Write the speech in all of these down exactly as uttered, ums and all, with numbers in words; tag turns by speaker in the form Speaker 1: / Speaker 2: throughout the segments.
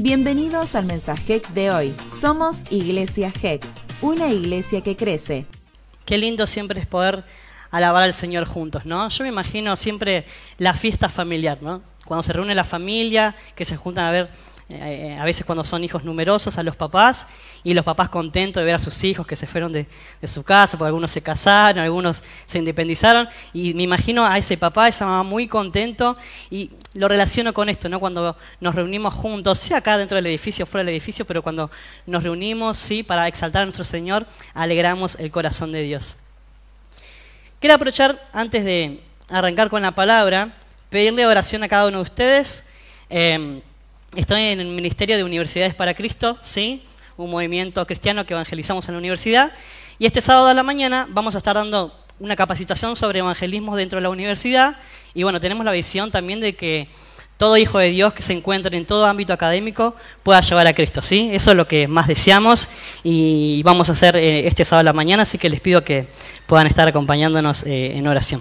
Speaker 1: Bienvenidos al mensaje de hoy. Somos Iglesia G E C, una iglesia que crece.
Speaker 2: Qué lindo siempre es poder alabar al Señor juntos, ¿no? Yo me imagino siempre la fiesta familiar, ¿no? Cuando se reúne la familia, que se juntan a ver, eh, a veces cuando son hijos numerosos, a los papás, y los papás contentos de ver a sus hijos que se fueron de, de su casa, porque algunos se casaron, algunos se independizaron, y me imagino a ese papá, a esa mamá muy contento, y lo relaciono con esto, ¿no? Cuando nos reunimos juntos, sea acá dentro del edificio o fuera del edificio, pero cuando nos reunimos, sí, para exaltar a nuestro Señor, alegramos el corazón de Dios. Quiero aprovechar, antes de arrancar con la palabra, pedirle oración a cada uno de ustedes. Eh, estoy en el Ministerio de Universidades para Cristo, ¿sí? Un movimiento cristiano que evangelizamos en la universidad. Y este sábado a la mañana vamos a estar dando una capacitación sobre evangelismo dentro de la universidad. Y bueno, tenemos la visión también de que todo hijo de Dios que se encuentre en todo ámbito académico pueda llevar a Cristo, ¿sí? Eso es lo que más deseamos y vamos a hacer eh, este sábado a la mañana, así que les pido que puedan estar acompañándonos eh, en oración.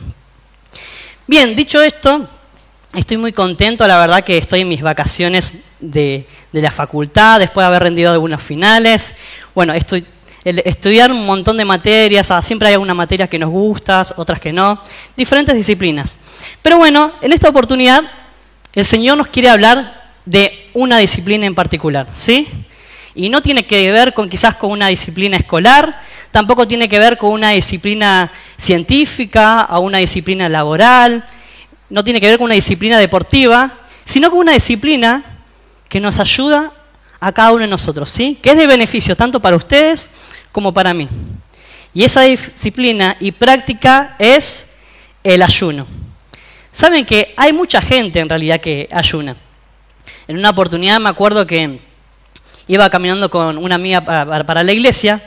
Speaker 2: Bien, dicho esto, estoy muy contento, la verdad que estoy en mis vacaciones de, de la facultad, después de haber rendido algunas finales. Bueno, estoy, el, estudiar un montón de materias, ah, siempre hay alguna materia que nos gusta, otras que no, diferentes disciplinas. Pero bueno, en esta oportunidad el Señor nos quiere hablar de una disciplina en particular, ¿sí? Y no tiene que ver con quizás con una disciplina escolar, tampoco tiene que ver con una disciplina científica o una disciplina laboral, no tiene que ver con una disciplina deportiva, sino con una disciplina que nos ayuda a cada uno de nosotros, ¿sí? Que es de beneficio tanto para ustedes como para mí. Y esa disciplina y práctica es el ayuno. Saben que hay mucha gente en realidad que ayuna. En una oportunidad me acuerdo que iba caminando con una amiga para, para la iglesia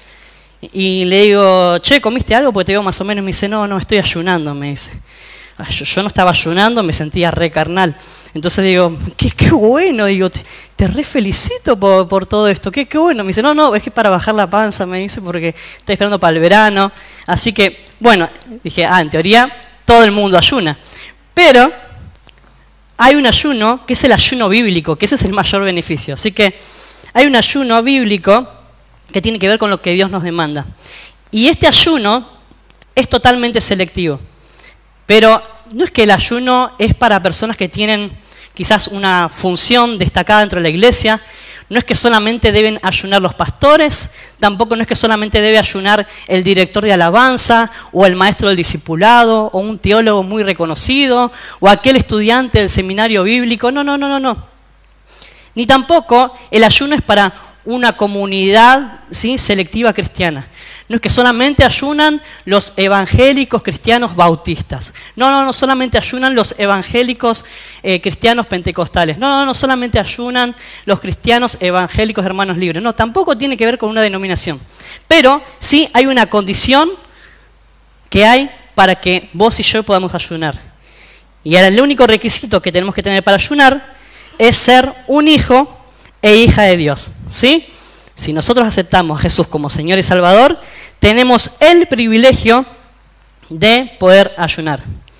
Speaker 2: y le digo, che, ¿comiste algo? Porque te digo más o menos, me dice, no, no, estoy ayunando, me dice. Yo, yo no estaba ayunando, me sentía re carnal. Entonces digo, qué, qué bueno, digo, te, te re felicito por, por todo esto, qué, qué bueno. Me dice, no, no, es que para bajar la panza, me dice, porque estoy esperando para el verano. Así que, bueno, dije, ah, en teoría todo el mundo ayuna. Pero hay un ayuno que es el ayuno bíblico, que ese es el mayor beneficio. Así que hay un ayuno bíblico que tiene que ver con lo que Dios nos demanda. Y este ayuno es totalmente selectivo. Pero no es que el ayuno es para personas que tienen quizás una función destacada dentro de la iglesia. No es que solamente deben ayunar los pastores, tampoco no es que solamente debe ayunar el director de alabanza o el maestro del discipulado o un teólogo muy reconocido o aquel estudiante del seminario bíblico. No, no, no, no, no. Ni tampoco el ayuno es para una comunidad, ¿sí?, selectiva cristiana. No es que solamente ayunan los evangélicos cristianos bautistas. No, no, no solamente ayunan los evangélicos eh, cristianos pentecostales. No, no, no solamente ayunan los cristianos evangélicos hermanos libres. No, tampoco tiene que ver con una denominación. Pero sí hay una condición que hay para que vos y yo podamos ayunar. Y ahora el único requisito que tenemos que tener para ayunar es ser un hijo e hija de Dios, ¿sí? Si nosotros aceptamos a Jesús como Señor y Salvador, tenemos el privilegio de poder ayunar.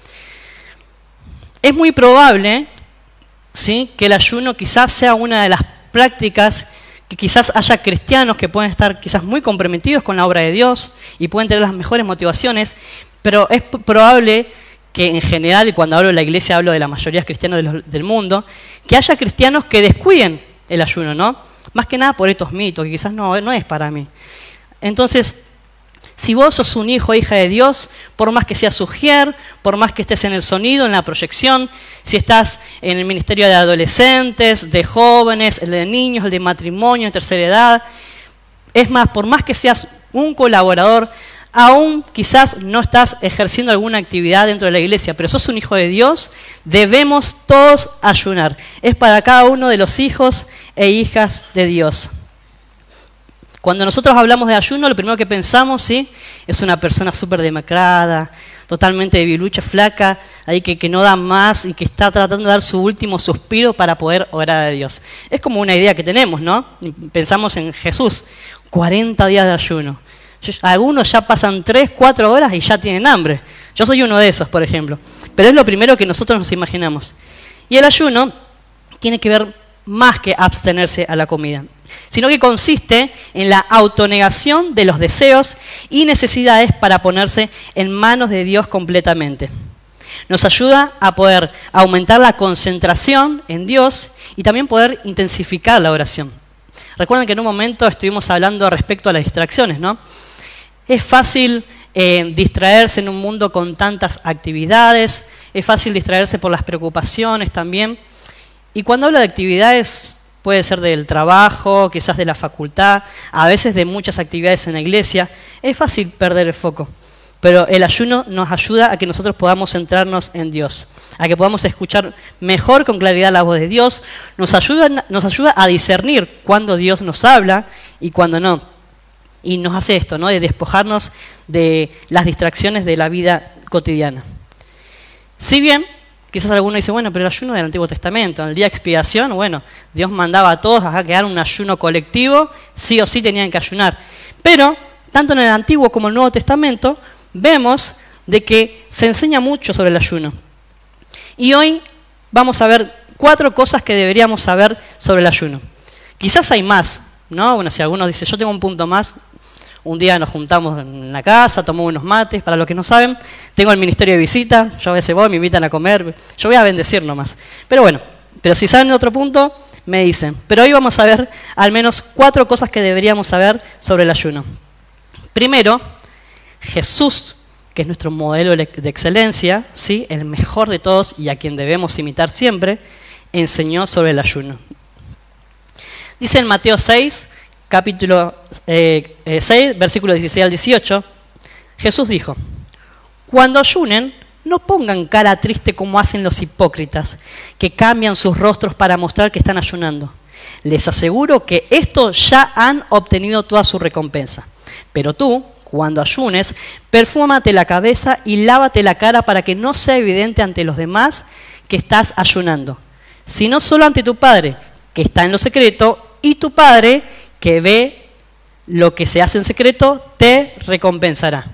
Speaker 2: Es muy probable, ¿sí?, que el ayuno quizás sea una de las prácticas que quizás haya cristianos que pueden estar quizás muy comprometidos con la obra de Dios y pueden tener las mejores motivaciones, pero es probable que en general, y cuando hablo de la iglesia hablo de la mayoría de cristianos de los, del mundo, que haya cristianos que descuiden el ayuno, ¿no? Más que nada por estos mitos, que quizás no, no es para mí. Entonces, si vos sos un hijo o hija de Dios, por más que seas ujier, por más que estés en el sonido, en la proyección, si estás en el ministerio de adolescentes, de jóvenes, el de niños, el de matrimonio, de tercera edad, es más, por más que seas un colaborador, aún quizás no estás ejerciendo alguna actividad dentro de la iglesia, pero sos un hijo de Dios, debemos todos ayunar. Es para cada uno de los hijos e hijas de Dios. Cuando nosotros hablamos de ayuno, lo primero que pensamos, ¿sí?, es una persona súper demacrada, totalmente debilucha, flaca, ahí que, que no da más y que está tratando de dar su último suspiro para poder orar a Dios. Es como una idea que tenemos, ¿no? Pensamos en Jesús, cuarenta días de ayuno. Algunos ya pasan tres, cuatro horas y ya tienen hambre. Yo soy uno de esos, por ejemplo. Pero es lo primero que nosotros nos imaginamos. Y el ayuno tiene que ver más que abstenerse a la comida, sino que consiste en la autonegación de los deseos y necesidades para ponerse en manos de Dios completamente. Nos ayuda a poder aumentar la concentración en Dios y también poder intensificar la oración. Recuerden que en un momento estuvimos hablando respecto a las distracciones, ¿no? Es fácil eh, distraerse en un mundo con tantas actividades, es fácil distraerse por las preocupaciones también. Y cuando hablo de actividades, puede ser del trabajo, quizás de la facultad, a veces de muchas actividades en la iglesia, es fácil perder el foco. Pero el ayuno nos ayuda a que nosotros podamos centrarnos en Dios, a que podamos escuchar mejor con claridad la voz de Dios, nos ayuda, nos ayuda a discernir cuándo Dios nos habla y cuándo no. Y nos hace esto, ¿no? De despojarnos de las distracciones de la vida cotidiana. Si bien, quizás alguno dice, bueno, pero el ayuno del Antiguo Testamento, en el día de expiación, bueno, Dios mandaba a todos a que hagan un ayuno colectivo, sí o sí tenían que ayunar. Pero, tanto en el Antiguo como en el Nuevo Testamento, vemos de que se enseña mucho sobre el ayuno. Y hoy vamos a ver cuatro cosas que deberíamos saber sobre el ayuno. Quizás hay más, ¿no? Bueno, si alguno dice, yo tengo un punto más, un día nos juntamos en la casa, tomamos unos mates, para los que no saben, tengo el ministerio de visita, yo a veces voy, me invitan a comer, yo voy a bendecir nomás. Pero bueno, pero si saben de otro punto, me dicen. Pero hoy vamos a ver al menos cuatro cosas que deberíamos saber sobre el ayuno. Primero, Jesús, que es nuestro modelo de excelencia, ¿sí? El mejor de todos y a quien debemos imitar siempre, enseñó sobre el ayuno. Dice en Mateo seis, capítulo eh, eh, seis, versículos dieciséis al dieciocho, Jesús dijo, cuando ayunen, no pongan cara triste como hacen los hipócritas, que cambian sus rostros para mostrar que están ayunando. Les aseguro que estos ya han obtenido toda su recompensa. Pero tú, cuando ayunes, perfúmate la cabeza y lávate la cara para que no sea evidente ante los demás que estás ayunando, sino solo ante tu Padre, que está en lo secreto, y tu Padre, que ve lo que se hace en secreto, te recompensará.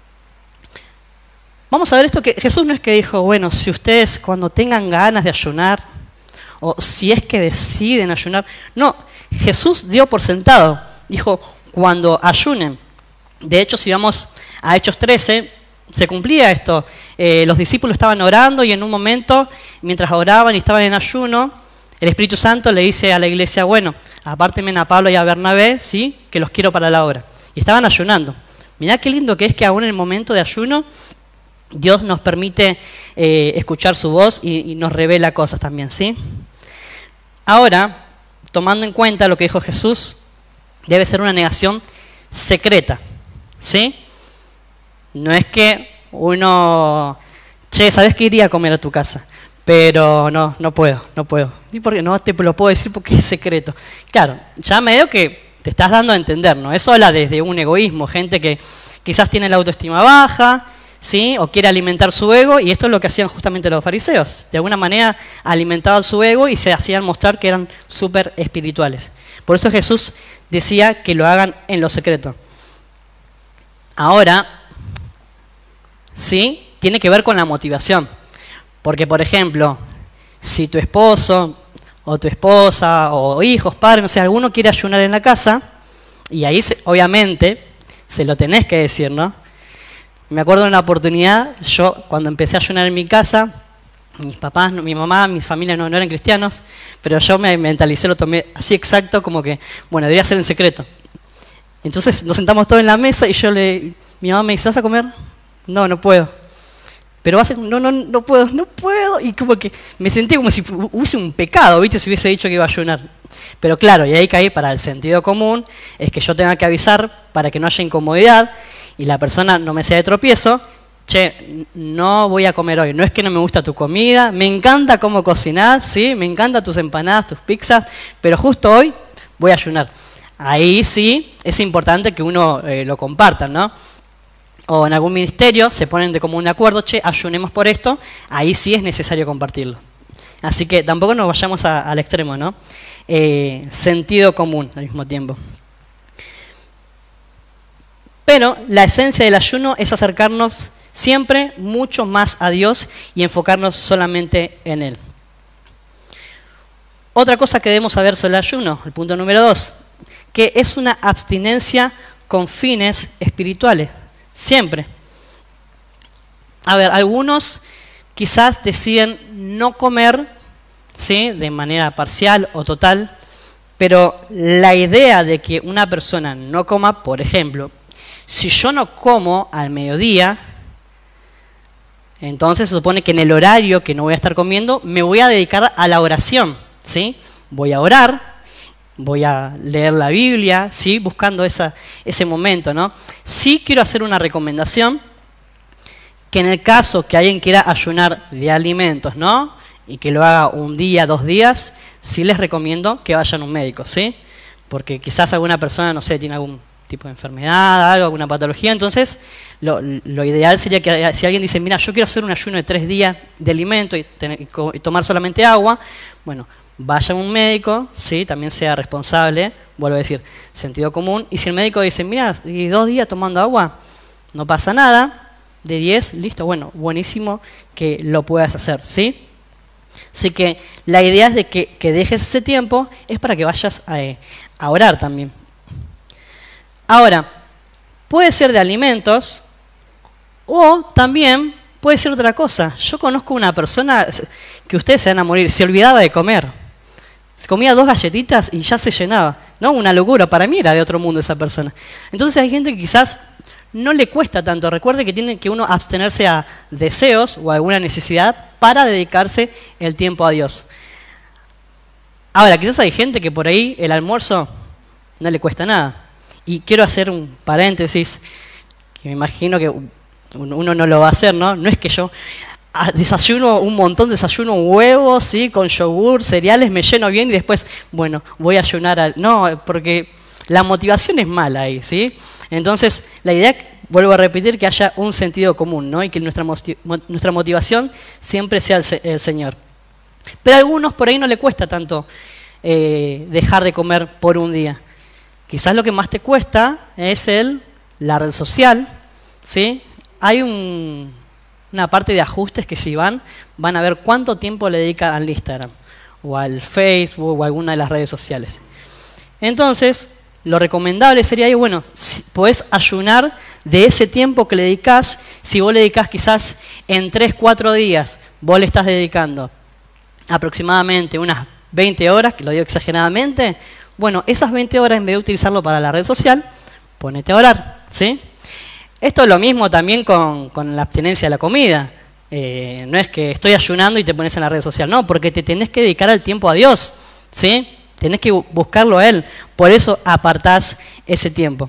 Speaker 2: Vamos a ver esto, que Jesús no es que dijo, bueno, si ustedes cuando tengan ganas de ayunar, o si es que deciden ayunar, no, Jesús dio por sentado, dijo, cuando ayunen. De hecho, si vamos a Hechos trece, se cumplía esto. Eh, los discípulos estaban orando y en un momento, mientras oraban y estaban en ayuno, el Espíritu Santo le dice a la iglesia, bueno, apártenme a Pablo y a Bernabé, ¿sí? Que los quiero para la obra. Y estaban ayunando. Mirá qué lindo que es que aún en el momento de ayuno, Dios nos permite eh, escuchar su voz y, y nos revela cosas también, ¿sí? Ahora, tomando en cuenta lo que dijo Jesús, debe ser una negación secreta. ¿Sí? No es que uno, che, ¿sabes que iría a comer a tu casa? Pero no, no puedo, no puedo. ¿Y por qué? No te lo puedo decir porque es secreto. Claro, ya medio que te estás dando a entender, ¿no? Eso habla desde un egoísmo, gente que quizás tiene la autoestima baja, ¿sí? O quiere alimentar su ego, y esto es lo que hacían justamente los fariseos. De alguna manera alimentaban su ego y se hacían mostrar que eran súper espirituales. Por eso Jesús decía que lo hagan en lo secreto. Ahora, sí, tiene que ver con la motivación. Porque, por ejemplo, si tu esposo o tu esposa o hijos, padres, no sé, alguno quiere ayunar en la casa, y ahí se, obviamente se lo tenés que decir, ¿no? Me acuerdo de una oportunidad, yo cuando empecé a ayunar en mi casa, mis papás, mi mamá, mi familia no, no eran cristianos, pero yo me mentalicé, lo tomé así exacto como que, bueno, debería ser en secreto. Entonces nos sentamos todos en la mesa y yo le, mi mamá me dice, ¿vas a comer? No, no puedo. Pero vas a, no, no, no puedo, no puedo. Y como que me sentí como si hubiese un pecado, ¿viste? Si hubiese dicho que iba a ayunar. Pero claro, y ahí caí para el sentido común, es que yo tenga que avisar para que no haya incomodidad y la persona no me sea de tropiezo. Che, no voy a comer hoy. No es que no me gusta tu comida, me encanta cómo cocinás, ¿sí? Me encantan tus empanadas, tus pizzas, pero justo hoy voy a ayunar. Ahí sí es importante que uno eh, lo comparta, ¿no? O en algún ministerio se ponen de común acuerdo, che, ayunemos por esto, ahí sí es necesario compartirlo. Así que tampoco nos vayamos a, al extremo, ¿no? Eh, sentido común al mismo tiempo. Pero la esencia del ayuno es acercarnos siempre mucho más a Dios y enfocarnos solamente en Él. Otra cosa que debemos saber sobre el ayuno, el punto número dos, que es una abstinencia con fines espirituales, siempre. A ver, algunos quizás deciden no comer, ¿sí?, de manera parcial o total, pero la idea de que una persona no coma, por ejemplo, si yo no como al mediodía, entonces se supone que en el horario que no voy a estar comiendo, me voy a dedicar a la oración, ¿sí? Voy a orar, voy a leer la Biblia, ¿sí?, buscando esa, ese momento, ¿no? Sí quiero hacer una recomendación, que en el caso que alguien quiera ayunar de alimentos, ¿no?, y que lo haga un día, dos días, sí les recomiendo que vayan a un médico, ¿sí? Porque quizás alguna persona, no sé, tiene algún tipo de enfermedad, algo, alguna patología, entonces lo, lo ideal sería que si alguien dice, mira, yo quiero hacer un ayuno de tres días de alimento y, tener, y tomar solamente agua, bueno, vaya a un médico, ¿sí?, también sea responsable, vuelvo a decir, sentido común, y si el médico dice, mira, y dos días tomando agua, no pasa nada, de diez, listo, bueno, buenísimo que lo puedas hacer, ¿sí? Así que la idea es de que, que dejes ese tiempo, es para que vayas a, a orar también. Ahora, puede ser de alimentos o también puede ser otra cosa. Yo conozco una persona que ustedes se van a morir, se olvidaba de comer. Se comía dos galletitas y ya se llenaba. ¿No? Una locura, para mí era de otro mundo esa persona. Entonces hay gente que quizás no le cuesta tanto. Recuerde que tiene que uno abstenerse a deseos o a alguna necesidad para dedicarse el tiempo a Dios. Ahora, quizás hay gente que por ahí el almuerzo no le cuesta nada. Y quiero hacer un paréntesis, que me imagino que uno no lo va a hacer, ¿no? No es que yo desayuno un montón, desayuno huevos, ¿sí?, con yogur, cereales, me lleno bien y después, bueno, voy a ayunar al... No, porque la motivación es mala ahí, ¿sí? Entonces, la idea, vuelvo a repetir, que haya un sentido común, ¿no? Y que nuestra, nuestra motivación siempre sea el, el Señor. Pero a algunos por ahí no le cuesta tanto eh, dejar de comer por un día. Quizás lo que más te cuesta es el, la red social, ¿sí? Hay un, una parte de ajustes que si van, van a ver cuánto tiempo le dedican al Instagram, o al Facebook, o a alguna de las redes sociales. Entonces, lo recomendable sería, bueno, si podés ayunar de ese tiempo que le dedicás. Si vos le dedicás quizás en tres, cuatro días, vos le estás dedicando aproximadamente unas veinte horas, que lo digo exageradamente, bueno, esas veinte horas en vez de utilizarlo para la red social, ponete a orar, ¿sí? Esto es lo mismo también con, con la abstinencia de la comida. Eh, no es que estoy ayunando y te pones en la red social, no, porque te tenés que dedicar al tiempo a Dios, ¿sí? Tenés que buscarlo a Él, por eso apartás ese tiempo.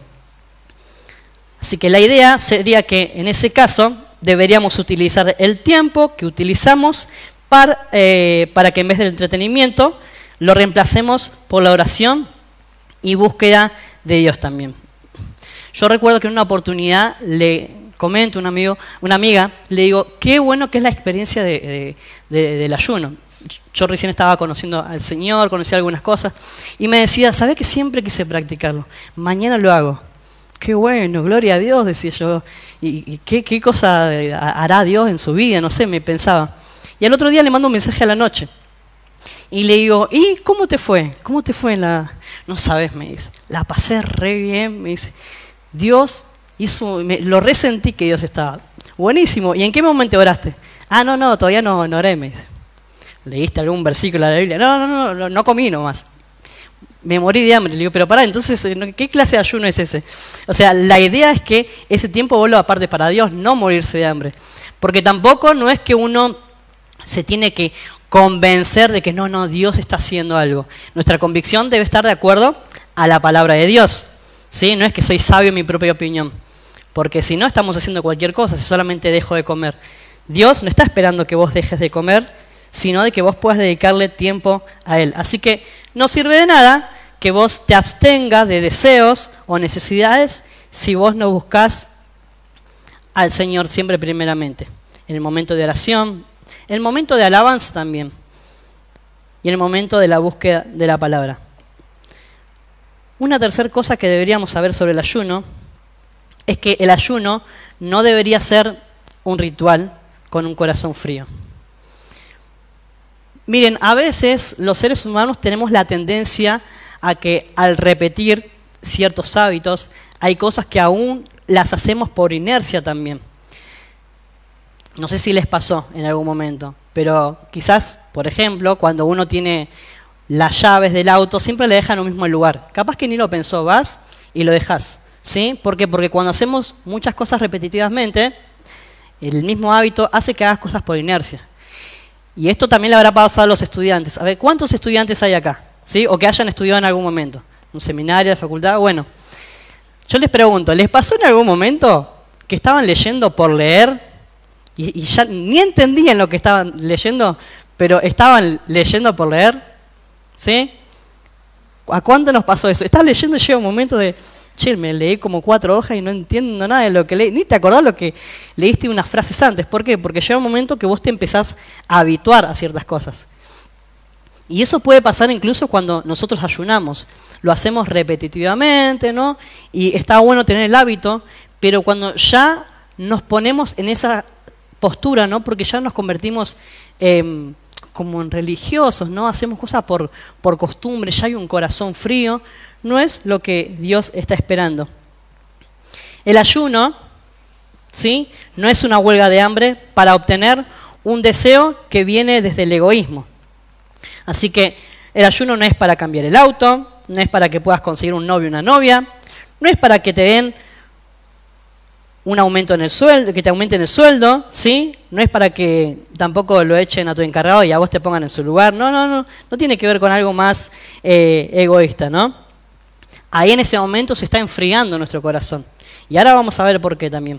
Speaker 2: Así que la idea sería que en ese caso deberíamos utilizar el tiempo que utilizamos para, eh, para que en vez del entretenimiento lo reemplacemos por la oración y búsqueda de Dios también. Yo recuerdo que en una oportunidad le comento a un amigo, una amiga, le digo, qué bueno que es la experiencia de, de, de, del ayuno. Yo recién estaba conociendo al Señor, conocía algunas cosas, y me decía, ¿sabés que siempre quise practicarlo? Mañana lo hago. Qué bueno, gloria a Dios, decía yo. ¿Y, y qué, qué cosa hará Dios en su vida? No sé, me pensaba. Y al otro día le mando un mensaje a la noche. Y le digo, ¿y cómo te fue? ¿Cómo te fue en la...? No sabes, me dice. La pasé re bien, me dice. Dios hizo... Me, lo resentí que Dios estaba. Buenísimo. ¿Y en qué momento oraste? Ah, no, no, todavía no, no oré, me dice. ¿Leíste algún versículo de la Biblia? No, no, no, no, no comí nomás. Me morí de hambre. Le digo, pero pará, entonces, ¿qué clase de ayuno es ese? O sea, la idea es que ese tiempo vos lo apartes para Dios, no morirse de hambre. Porque tampoco no es que uno se tiene que convencer de que no, no, Dios está haciendo algo. Nuestra convicción debe estar de acuerdo a la palabra de Dios, ¿sí? No es que soy sabio en mi propia opinión, porque si no estamos haciendo cualquier cosa, si solamente dejo de comer. Dios no está esperando que vos dejes de comer, sino de que vos puedas dedicarle tiempo a Él. Así que no sirve de nada que vos te abstengas de deseos o necesidades si vos no buscás al Señor siempre primeramente. En el momento de oración, en el momento de alabanza también, y en el momento de la búsqueda de la palabra. Una tercera cosa que deberíamos saber sobre el ayuno es que el ayuno no debería ser un ritual con un corazón frío. Miren, a veces los seres humanos tenemos la tendencia a que al repetir ciertos hábitos, hay cosas que aún las hacemos por inercia también. No sé si les pasó en algún momento, pero quizás, por ejemplo, cuando uno tiene las llaves del auto, siempre le dejan en un mismo lugar. Capaz que ni lo pensó, vas y lo dejas, ¿sí? ¿Por qué? Porque cuando hacemos muchas cosas repetitivamente, el mismo hábito hace que hagas cosas por inercia. Y esto también le habrá pasado a los estudiantes. A ver, ¿cuántos estudiantes hay acá? ¿Sí? O que hayan estudiado en algún momento. Un seminario, de facultad. Bueno, yo les pregunto, ¿les pasó en algún momento que estaban leyendo por leer y, y ya ni entendían lo que estaban leyendo, pero estaban leyendo por leer? ¿Sí? ¿A cuánto nos pasó eso? Estás leyendo y llega un momento de, che, me leí como cuatro hojas y no entiendo nada de lo que leí. Ni te acordás lo que leíste unas frases antes. ¿Por qué? Porque llega un momento que vos te empezás a habituar a ciertas cosas. Y eso puede pasar incluso cuando nosotros ayunamos. Lo hacemos repetitivamente, ¿no? Y está bueno tener el hábito, pero cuando ya nos ponemos en esa postura, ¿no? Porque ya nos convertimos eh, como en religiosos, ¿no? Hacemos cosas por, por costumbre, ya hay un corazón frío. No es lo que Dios está esperando. El ayuno, ¿sí? No es una huelga de hambre para obtener un deseo que viene desde el egoísmo. Así que el ayuno no es para cambiar el auto, no es para que puedas conseguir un novio o una novia, no es para que te den un aumento en el sueldo, que te aumenten el sueldo, ¿sí? No es para que tampoco lo echen a tu encargado y a vos te pongan en su lugar. No, no, no, no tiene que ver con algo más eh, egoísta, ¿no? Ahí en ese momento se está enfriando nuestro corazón. Y ahora vamos a ver por qué también.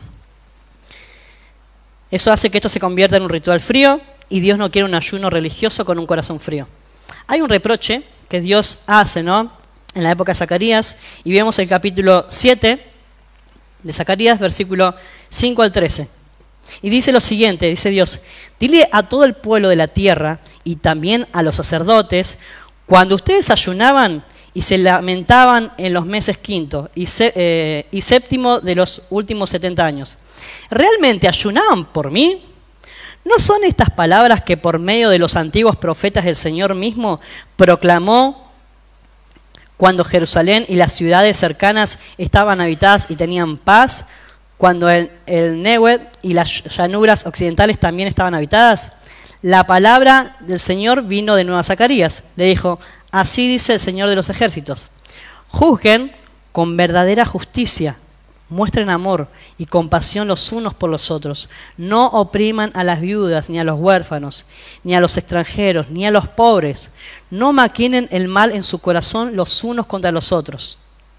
Speaker 2: Eso hace que esto se convierta en un ritual frío y Dios no quiere un ayuno religioso con un corazón frío. Hay un reproche que Dios hace, ¿no? En la época de Zacarías, y vemos el capítulo siete de Zacarías, versículo cinco al trece. Y dice lo siguiente, dice Dios, dile a todo el pueblo de la tierra y también a los sacerdotes, cuando ustedes ayunaban y se lamentaban en los meses quinto y, se, eh, y séptimo de los últimos setenta años, ¿realmente ayunaban por mí? ¿No son estas palabras que por medio de los antiguos profetas el Señor mismo proclamó cuando Jerusalén y las ciudades cercanas estaban habitadas y tenían paz, cuando el, el Negev y las llanuras occidentales también estaban habitadas? La palabra del Señor vino de nuevo a Zacarías. Le dijo, así dice el Señor de los ejércitos, juzguen con verdadera justicia, muestren amor y compasión los unos por los otros. No opriman a las viudas, ni a los huérfanos, ni a los extranjeros, ni a los pobres. No maquinen el mal en su corazón los unos contra los otros.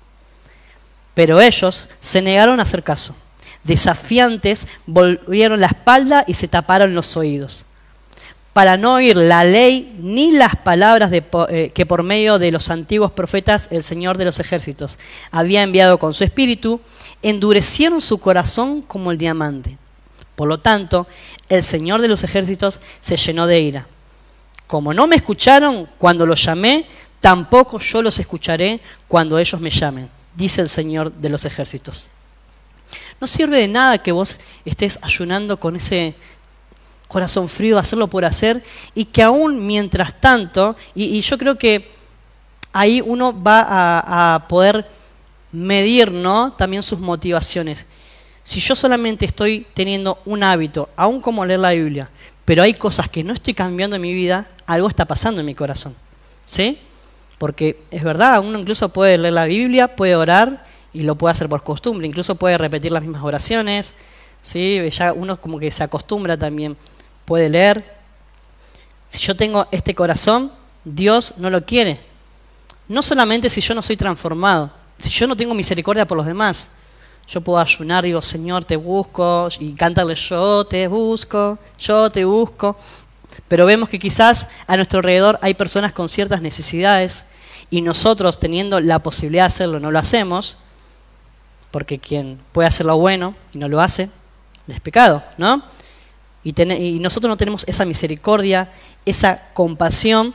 Speaker 2: Pero ellos se negaron a hacer caso. Desafiantes, volvieron la espalda y se taparon los oídos, para no oír la ley ni las palabras de, eh, que por medio de los antiguos profetas el Señor de los ejércitos había enviado con su espíritu, endurecieron su corazón como el diamante. Por lo tanto, el Señor de los ejércitos se llenó de ira. Como no me escucharon cuando los llamé, tampoco yo los escucharé cuando ellos me llamen, dice el Señor de los ejércitos. No sirve de nada que vos estés ayunando con ese corazón frío, hacerlo por hacer, y que aún mientras tanto, y, y yo creo que ahí uno va a, a poder medir, ¿no?, también sus motivaciones. Si yo solamente estoy teniendo un hábito, aún como leer la Biblia, pero hay cosas que no estoy cambiando en mi vida, algo está pasando en mi corazón, ¿sí? Porque es verdad, uno incluso puede leer la Biblia, puede orar y lo puede hacer por costumbre, incluso puede repetir las mismas oraciones, ¿sí? Ya uno como que se acostumbra también. Puede leer. Si yo tengo este corazón, Dios no lo quiere. No solamente si yo no soy transformado, si yo no tengo misericordia por los demás. Yo puedo ayunar, digo, Señor, te busco, y cantarle, yo te busco, yo te busco. Pero vemos que quizás a nuestro alrededor hay personas con ciertas necesidades y nosotros, teniendo la posibilidad de hacerlo, no lo hacemos, porque quien puede hacer lo bueno y no lo hace, es pecado, ¿no? Y, ten, y nosotros no tenemos esa misericordia, esa compasión.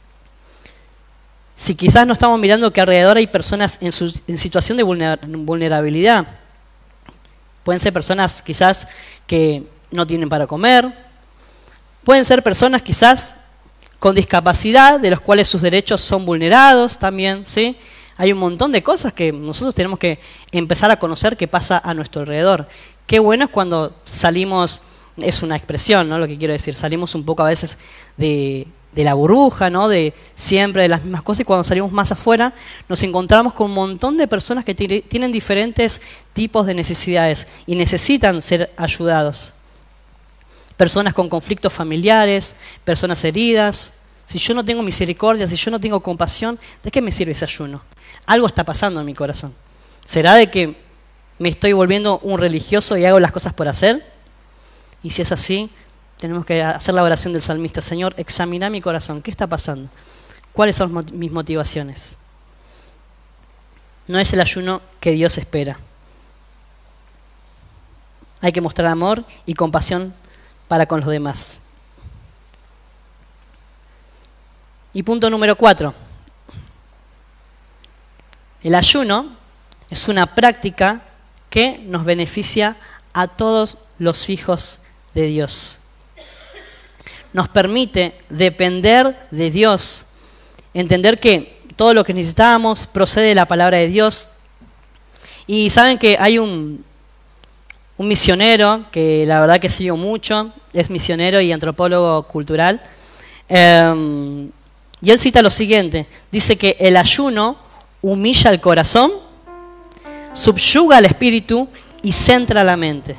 Speaker 2: Si quizás no estamos mirando que alrededor hay personas en, su, en situación de vulnerabilidad. Pueden ser personas quizás que no tienen para comer. Pueden ser personas quizás con discapacidad, de los cuales sus derechos son vulnerados también, ¿sí? Hay un montón de cosas que nosotros tenemos que empezar a conocer que pasa a nuestro alrededor. Qué bueno es cuando salimos, es una expresión, ¿no? Lo que quiero decir, salimos un poco a veces de, de la burbuja, ¿no? De siempre de las mismas cosas, y cuando salimos más afuera nos encontramos con un montón de personas que tienen diferentes tipos de necesidades y necesitan ser ayudados. Personas con conflictos familiares, personas heridas. Si yo no tengo misericordia, si yo no tengo compasión, ¿de qué me sirve ese ayuno? Algo está pasando en mi corazón. ¿Será de que me estoy volviendo un religioso y hago las cosas por hacer? Y si es así, tenemos que hacer la oración del salmista. Señor, examina mi corazón. ¿Qué está pasando? ¿Cuáles son mis motivaciones? No es el ayuno que Dios espera. Hay que mostrar amor y compasión para con los demás. Y punto número cuatro. El ayuno es una práctica que nos beneficia a todos los hijos de Dios. Nos permite depender de Dios, entender que todo lo que necesitamos procede de la palabra de Dios. Y saben que hay un, un misionero que la verdad que sigo mucho, es misionero y antropólogo cultural, eh, y él cita lo siguiente, dice que el ayuno humilla el corazón, subyuga al espíritu y centra la mente.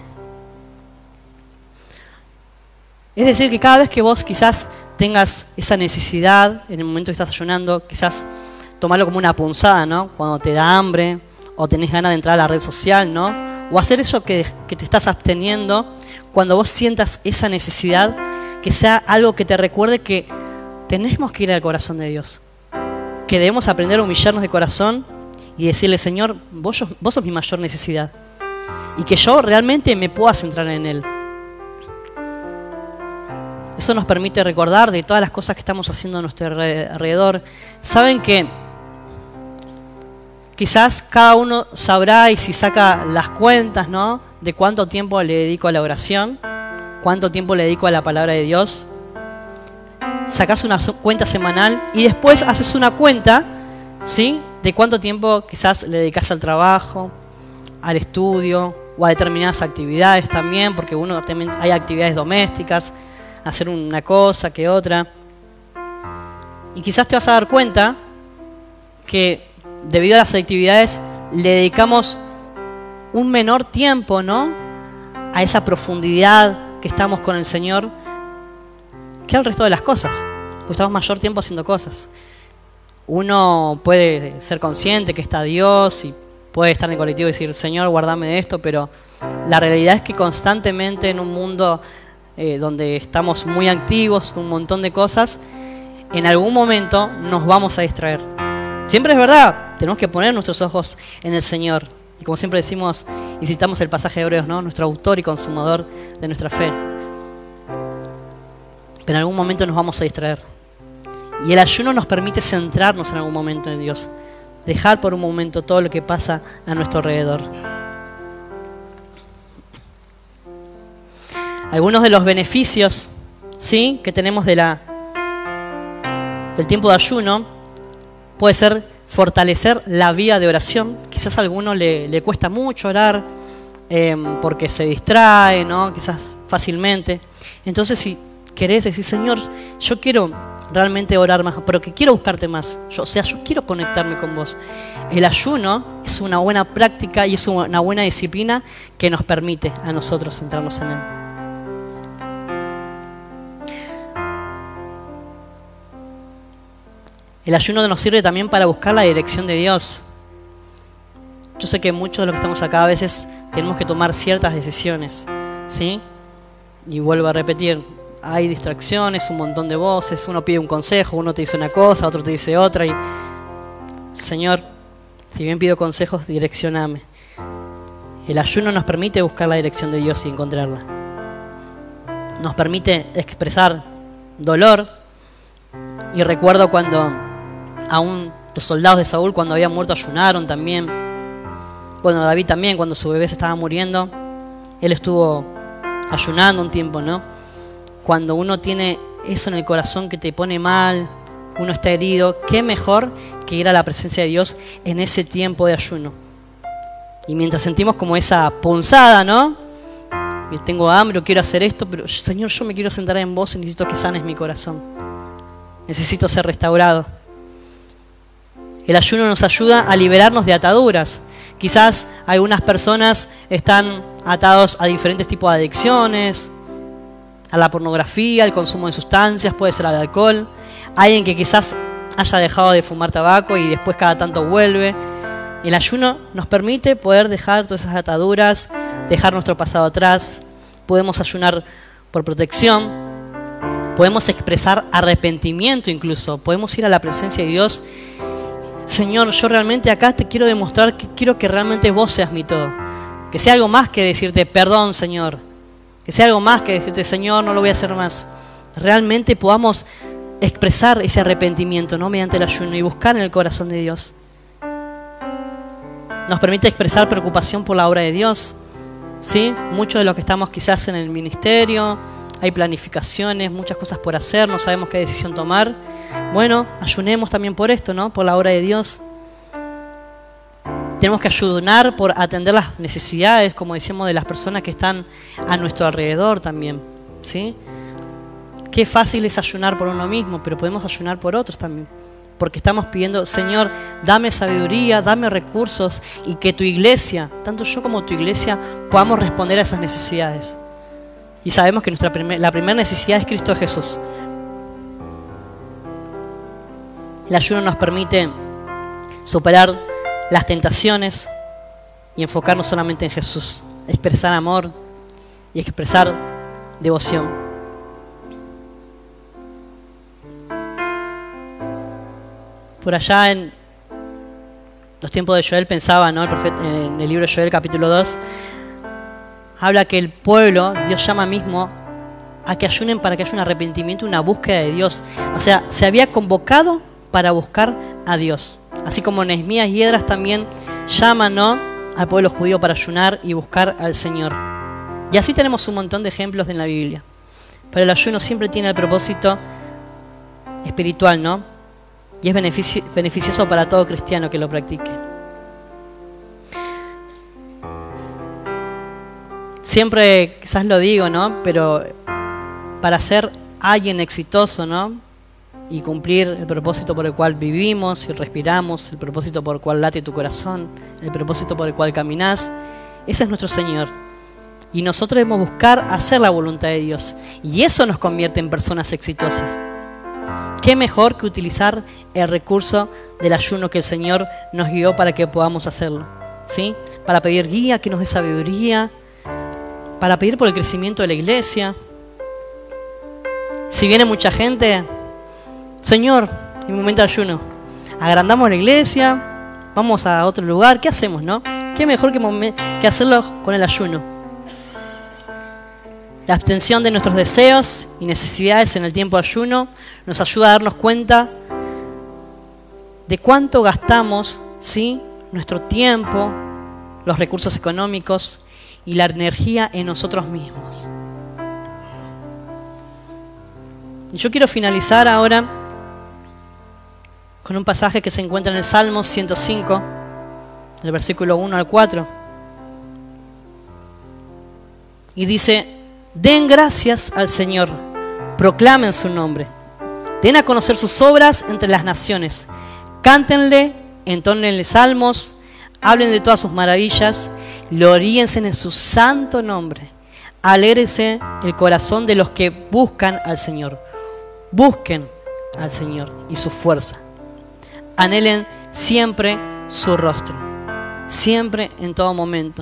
Speaker 2: Es decir, que cada vez que vos quizás tengas esa necesidad, en el momento que estás ayunando, quizás tomarlo como una punzada, ¿no? Cuando te da hambre o tenés ganas de entrar a la red social, ¿no? O hacer eso que, que te estás absteniendo, cuando vos sientas esa necesidad, que sea algo que te recuerde que tenemos que ir al corazón de Dios, que debemos aprender a humillarnos de corazón y decirle, Señor, vos, vos sos mi mayor necesidad, y que yo realmente me pueda centrar en Él. Eso nos permite recordar de todas las cosas que estamos haciendo a nuestro alrededor. Saben que quizás cada uno sabrá, y si saca las cuentas, ¿no?, de cuánto tiempo le dedico a la oración, cuánto tiempo le dedico a la palabra de Dios. Sacás una cuenta semanal y después haces una cuenta, ¿sí?, de cuánto tiempo quizás le dedicas al trabajo, al estudio o a determinadas actividades también, porque uno también hay actividades domésticas, hacer una cosa que otra. Y quizás te vas a dar cuenta que debido a las actividades le dedicamos un menor tiempo, ¿no?, a esa profundidad que estamos con el Señor, que al resto de las cosas, pues estamos mayor tiempo haciendo cosas. Uno puede ser consciente que está Dios y puede estar en el colectivo y decir, Señor, guardame de esto, pero la realidad es que constantemente en un mundo eh, donde estamos muy activos con un montón de cosas, en algún momento nos vamos a distraer. Siempre es verdad, tenemos que poner nuestros ojos en el Señor. Y como siempre decimos y citamos el pasaje de Hebreos, ¿no?, nuestro autor y consumador de nuestra fe. Pero en algún momento nos vamos a distraer. Y el ayuno nos permite centrarnos en algún momento en Dios. Dejar por un momento todo lo que pasa a nuestro alrededor. Algunos de los beneficios, ¿sí?, que tenemos de la, del tiempo de ayuno puede ser fortalecer la vida de oración. Quizás a alguno le, le cuesta mucho orar eh, porque se distrae, ¿no?, quizás fácilmente. Entonces, si querés decir, Señor, yo quiero realmente orar más, pero que quiero buscarte más, yo, o sea, yo quiero conectarme con vos. El ayuno es una buena práctica y es una buena disciplina que nos permite a nosotros centrarnos en Él. El ayuno nos sirve también para buscar la dirección de Dios. Yo sé que muchos de los que estamos acá a veces tenemos que tomar ciertas decisiones, ¿sí? Y vuelvo a repetir, hay distracciones, un montón de voces, uno pide un consejo, uno te dice una cosa, otro te dice otra, y Señor, si bien pido consejos, direccioname. El ayuno nos permite buscar la dirección de Dios y encontrarla. Nos permite expresar dolor, y recuerdo cuando aún los soldados de Saúl, cuando habían muerto, ayunaron también. Bueno, David también, cuando su bebé se estaba muriendo, él estuvo ayunando un tiempo, ¿no? Cuando uno tiene eso en el corazón que te pone mal, uno está herido, qué mejor que ir a la presencia de Dios en ese tiempo de ayuno. Y mientras sentimos como esa punzada, ¿no? Que tengo hambre o quiero hacer esto, pero Señor, yo me quiero sentar en vos y necesito que sanes mi corazón. Necesito ser restaurado. El ayuno nos ayuda a liberarnos de ataduras. Quizás algunas personas están atados a diferentes tipos de adicciones, a la pornografía, al consumo de sustancias, puede ser al alcohol. Alguien que quizás haya dejado de fumar tabaco y después cada tanto vuelve. El ayuno nos permite poder dejar todas esas ataduras, dejar nuestro pasado atrás. Podemos ayunar por protección. Podemos expresar arrepentimiento incluso. Podemos ir a la presencia de Dios. Señor, yo realmente acá te quiero demostrar que quiero que realmente vos seas mi todo. Que sea algo más que decirte perdón, Señor. Que sea algo más que decirte, Señor, no lo voy a hacer más. Realmente podamos expresar ese arrepentimiento, ¿no? Mediante el ayuno y buscar en el corazón de Dios. Nos permite expresar preocupación por la obra de Dios, ¿sí? Muchos de los que estamos quizás en el ministerio, hay planificaciones, muchas cosas por hacer, no sabemos qué decisión tomar. Bueno, ayunemos también por esto, ¿no? Por la obra de Dios. Tenemos que ayunar por atender las necesidades, como decíamos, de las personas que están a nuestro alrededor también, ¿sí? Qué fácil es ayunar por uno mismo, pero podemos ayunar por otros también. Porque estamos pidiendo, Señor, dame sabiduría, dame recursos y que tu iglesia, tanto yo como tu iglesia, podamos responder a esas necesidades. Y sabemos que nuestra primer, la primera necesidad es Cristo Jesús. El ayuno nos permite superar las tentaciones y enfocarnos solamente en Jesús, expresar amor y expresar devoción. Por allá en los tiempos de Joel pensaba, ¿no? El profeta, en el libro de Joel capítulo dos, habla que el pueblo, Dios llama mismo a que ayunen para que haya un arrepentimiento, una búsqueda de Dios. O sea, se había convocado para buscar a Dios. Así como Nehemías y Esdras también llaman, ¿no?, al pueblo judío para ayunar y buscar al Señor. Y así tenemos un montón de ejemplos en la Biblia. Pero el ayuno siempre tiene el propósito espiritual, ¿no? Y es benefici- beneficioso para todo cristiano que lo practique. Siempre quizás lo digo, ¿no? Pero para ser alguien exitoso, ¿no?, y cumplir el propósito por el cual vivimos y respiramos, el propósito por el cual late tu corazón, el propósito por el cual caminás, ese es nuestro Señor. Y nosotros debemos buscar hacer la voluntad de Dios. Y eso nos convierte en personas exitosas. ¿Qué mejor que utilizar el recurso del ayuno que el Señor nos guió para que podamos hacerlo? ¿Sí? Para pedir guía, que nos dé sabiduría, para pedir por el crecimiento de la iglesia. Si viene mucha gente, Señor, en un momento de ayuno, agrandamos la iglesia, vamos a otro lugar, ¿qué hacemos, no? ¿Qué mejor que, que hacerlo con el ayuno? La abstención de nuestros deseos y necesidades en el tiempo de ayuno nos ayuda a darnos cuenta de cuánto gastamos, ¿sí?, nuestro tiempo, los recursos económicos y la energía en nosotros mismos. Y yo quiero finalizar ahora con un pasaje que se encuentra en el Salmo ciento cinco, del versículo uno al cuatro. Y dice: den gracias al Señor, proclamen su nombre, den a conocer sus obras entre las naciones, cántenle, entónenle salmos, hablen de todas sus maravillas, gloríense en su santo nombre, alégrese el corazón de los que buscan al Señor, busquen al Señor y su fuerza, anhelen siempre su rostro, siempre, en todo momento.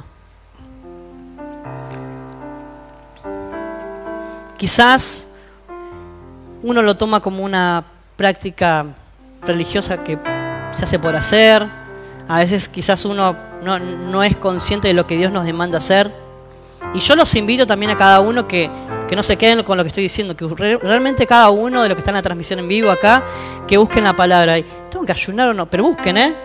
Speaker 2: Quizás uno lo toma como una práctica religiosa que se hace por hacer. A veces quizás uno no, no es consciente de lo que Dios nos demanda hacer. Y yo los invito también a cada uno que, que no se queden con lo que estoy diciendo, que re, realmente cada uno de los que están en la transmisión en vivo acá, que busquen la palabra. Y tengo que ayunar o no, pero busquen, ¿eh?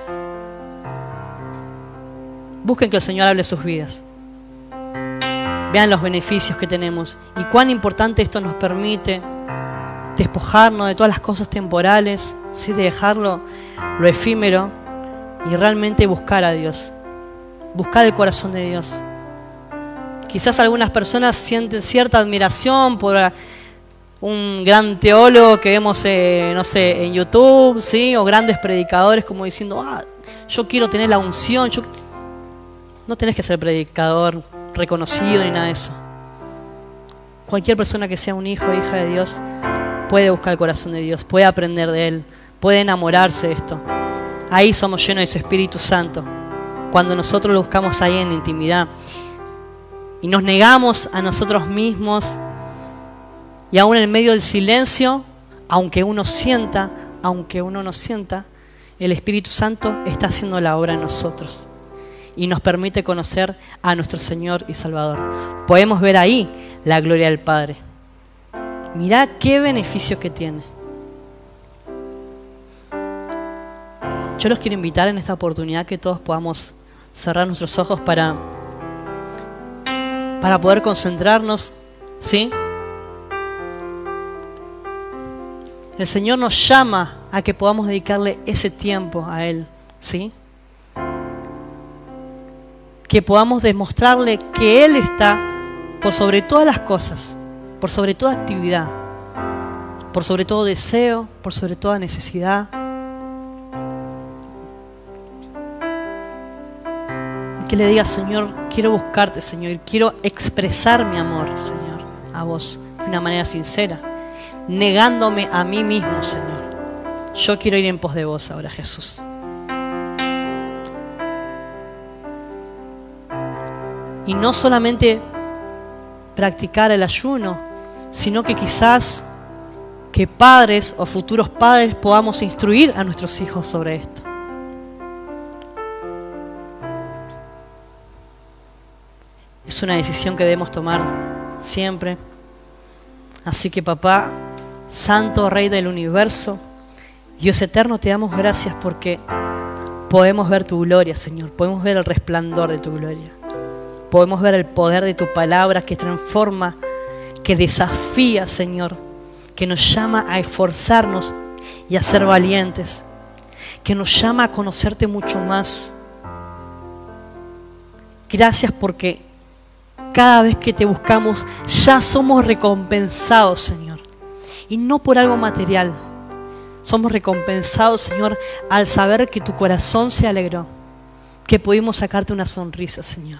Speaker 2: Busquen que el Señor hable sus vidas. Vean los beneficios que tenemos y cuán importante esto nos permite despojarnos de todas las cosas temporales, ¿sí? De dejarlo lo efímero y realmente buscar a Dios, buscar el corazón de Dios. Quizás algunas personas sienten cierta admiración por un gran teólogo que vemos, eh, no sé, en YouTube, ¿sí? O grandes predicadores como diciendo, ah, yo quiero tener la unción. Yo... No tenés que ser predicador reconocido ni nada de eso. Cualquier persona que sea un hijo o hija de Dios puede buscar el corazón de Dios, puede aprender de Él, puede enamorarse de esto. Ahí somos llenos de su Espíritu Santo, cuando nosotros lo buscamos ahí en la intimidad. Y nos negamos a nosotros mismos, y aún en medio del silencio, aunque uno sienta, aunque uno no sienta, el Espíritu Santo está haciendo la obra en nosotros y nos permite conocer a nuestro Señor y Salvador. Podemos ver ahí la gloria del Padre. Mirá qué beneficio que tiene. Yo los quiero invitar en esta oportunidad que todos podamos cerrar nuestros ojos para, para poder concentrarnos, ¿sí? El Señor nos llama a que podamos dedicarle ese tiempo a Él, ¿sí? Que podamos demostrarle que Él está por sobre todas las cosas, por sobre toda actividad, por sobre todo deseo, por sobre toda necesidad. Que le diga, Señor, quiero buscarte, Señor, quiero expresar mi amor, Señor, a vos de una manera sincera, negándome a mí mismo, Señor. Yo quiero ir en pos de vos ahora, Jesús. Y no solamente practicar el ayuno, sino que quizás que padres o futuros padres podamos instruir a nuestros hijos sobre esto. Es una decisión que debemos tomar siempre. Así que, Papá, Santo Rey del Universo, Dios eterno, te damos gracias porque podemos ver tu gloria, Señor. Podemos ver el resplandor de tu gloria. Podemos ver el poder de tu palabra que transforma, que desafía, Señor, que nos llama a esforzarnos y a ser valientes, que nos llama a conocerte mucho más. Gracias porque cada vez que te buscamos ya somos recompensados, Señor, y no por algo material. Somos recompensados, Señor, al saber que tu corazón se alegró, que pudimos sacarte una sonrisa, Señor.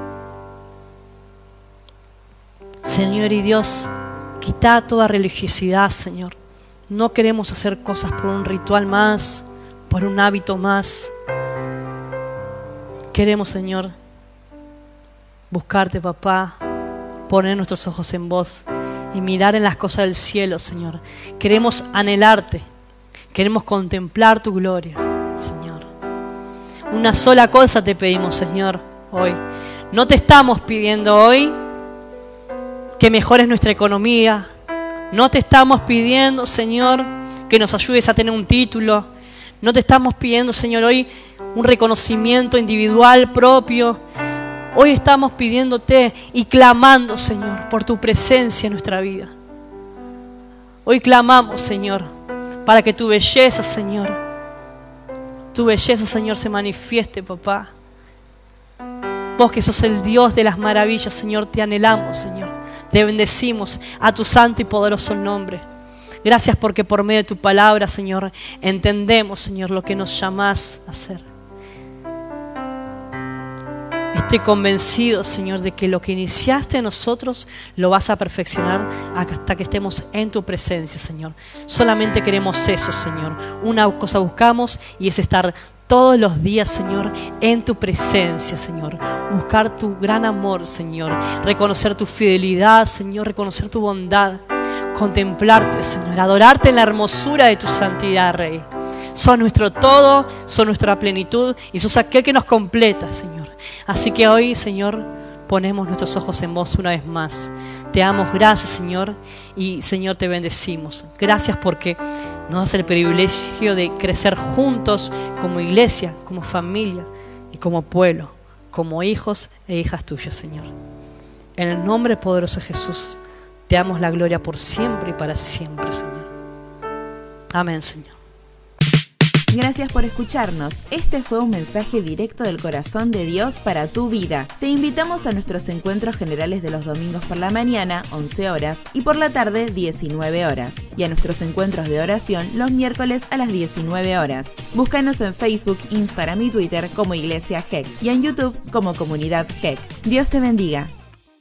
Speaker 2: Señor y Dios, quita toda religiosidad, Señor. No queremos hacer cosas por un ritual más, por un hábito más. Queremos, Señor, buscarte, Papá, poner nuestros ojos en vos y mirar en las cosas del cielo, Señor. Queremos anhelarte, queremos contemplar tu gloria, Señor. Una sola cosa te pedimos, Señor, hoy. No te estamos pidiendo hoy que mejores nuestra economía. No te estamos pidiendo, Señor, que nos ayudes a tener un título. No te estamos pidiendo, Señor, hoy un reconocimiento individual propio. Hoy estamos pidiéndote y clamando, Señor, por tu presencia en nuestra vida. Hoy clamamos, Señor, para que tu belleza, Señor, tu belleza, Señor, se manifieste, Papá. Vos que sos el Dios de las maravillas, Señor, te anhelamos, Señor. Te bendecimos a tu santo y poderoso nombre. Gracias porque por medio de tu palabra, Señor, entendemos, Señor, lo que nos llamás a hacer. Estoy convencido, Señor, de que lo que iniciaste en nosotros lo vas a perfeccionar hasta que estemos en tu presencia, Señor. Solamente queremos eso, Señor. Una cosa buscamos y es estar todos los días, Señor, en tu presencia, Señor. Buscar tu gran amor, Señor. Reconocer tu fidelidad, Señor. Reconocer tu bondad. Contemplarte, Señor. Adorarte en la hermosura de tu santidad, Rey. Sos nuestro todo, sos nuestra plenitud y sos aquel que nos completa, Señor. Así que hoy, Señor, ponemos nuestros ojos en vos una vez más. Te damos gracias, Señor, y Señor, te bendecimos. Gracias porque nos das el privilegio de crecer juntos como iglesia, como familia y como pueblo, como hijos e hijas tuyas, Señor. En el nombre poderoso de Jesús, te damos la gloria por siempre y para siempre, Señor. Amén, Señor.
Speaker 1: Gracias por escucharnos. Este fue un mensaje directo del corazón de Dios para tu vida. Te invitamos a nuestros encuentros generales de los domingos por la mañana, once horas, y por la tarde, diecinueve horas. Y a nuestros encuentros de oración los miércoles a las diecinueve horas. Búscanos en Facebook, Instagram y Twitter como Iglesia G E C y en YouTube como Comunidad G E C. Dios te bendiga.